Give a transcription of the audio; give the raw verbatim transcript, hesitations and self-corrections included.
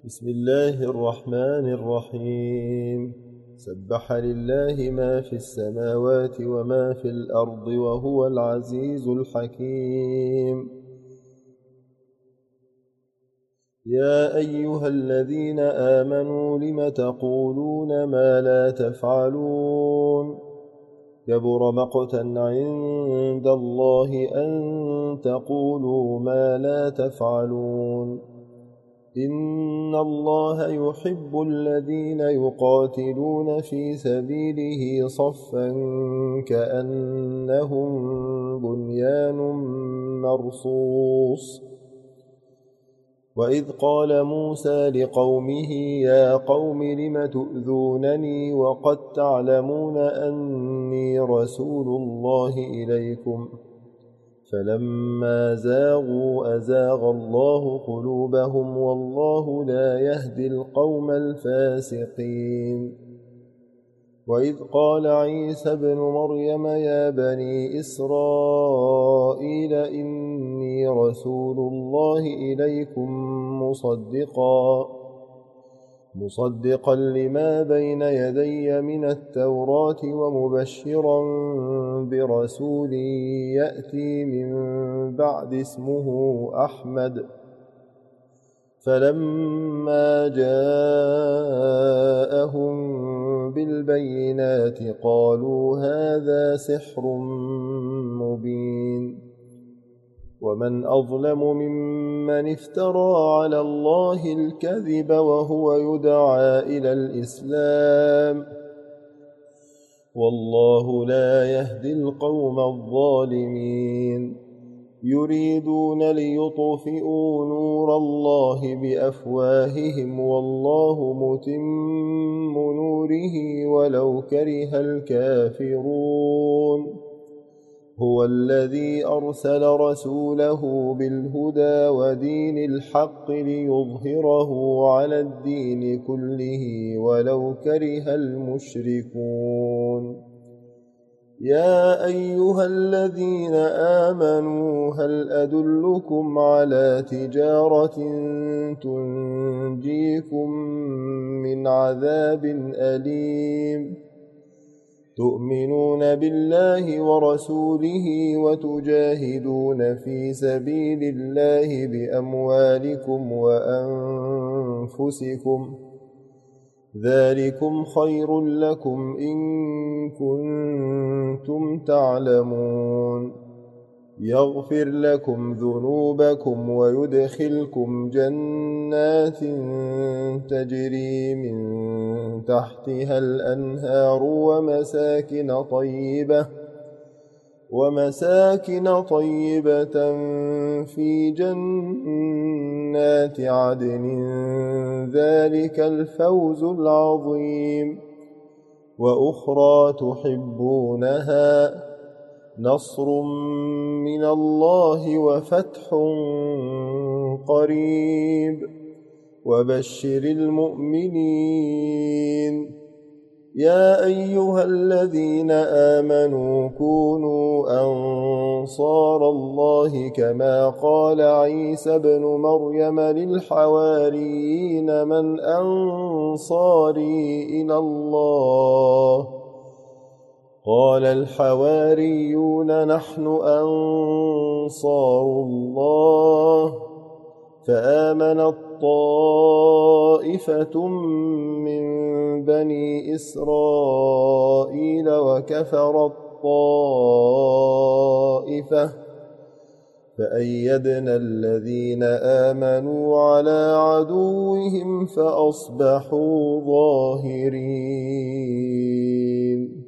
بسم الله الرحمن الرحيم سبح لله ما في السماوات وما في الأرض وهو العزيز الحكيم. يا أيها الذين آمنوا لم تقولون ما لا تفعلون كبر مقتا عند الله أن تقولوا ما لا تفعلون. إن الله يحب الذين يقاتلون في سبيله صفا كأنهم بنيان مرصوص. وإذ قال موسى لقومه يا قوم لم تؤذونني وقد تعلمون أني رسول الله إليكم فلما زاغوا أزاغ الله قلوبهم والله لا يهدي القوم الفاسقين. وإذ قال عيسى ابن مريم يا بني إسرائيل إني رسول الله إليكم مصدقا مصدقا لما بين يدي من التوراة ومبشرا برسول يأتي من بعد اسمه أحمد. فلما جاءهم بالبينات قالوا هذا سحر مبين. ومن أظلم ممن افترى على الله الكذب وهو يدعى إلى الإسلام والله لا يهدي القوم الظالمين. يريدون ليطفئوا نور الله بأفواههم والله متم نوره ولو كره الكافرون. هو الذي أرسل رسوله بالهدى ودين الحق ليظهره على الدين كله ولو كره المشركون. يا أيها الذين آمنوا هل أدلكم على تجارة تنجيكم من عذاب أليم تؤمنون بالله ورسوله وتجاهدون في سبيل الله بأموالكم وأنفسكم ذلكم خير لكم إن كنتم تعلمون. يغفر لكم ذنوبكم ويدخلكم جنات تجري من تحتها الأنهار ومساكن طيبة ومساكن طيبة في جنات عدن ذلك الفوز العظيم. وأخرى تحبونها نصر من الله وفتح قريب وبشر المؤمنين. يا أيها الذين آمنوا كونوا أنصار الله كما قال عيسى ابن مريم للحواريين من أنصاري إلى الله قال الحواريون نحن أنصار الله. فآمنت طائفة من بني إسرائيل وكفرت طائفة فأيدنا الذين آمنوا على عدوهم فأصبحوا ظاهرين.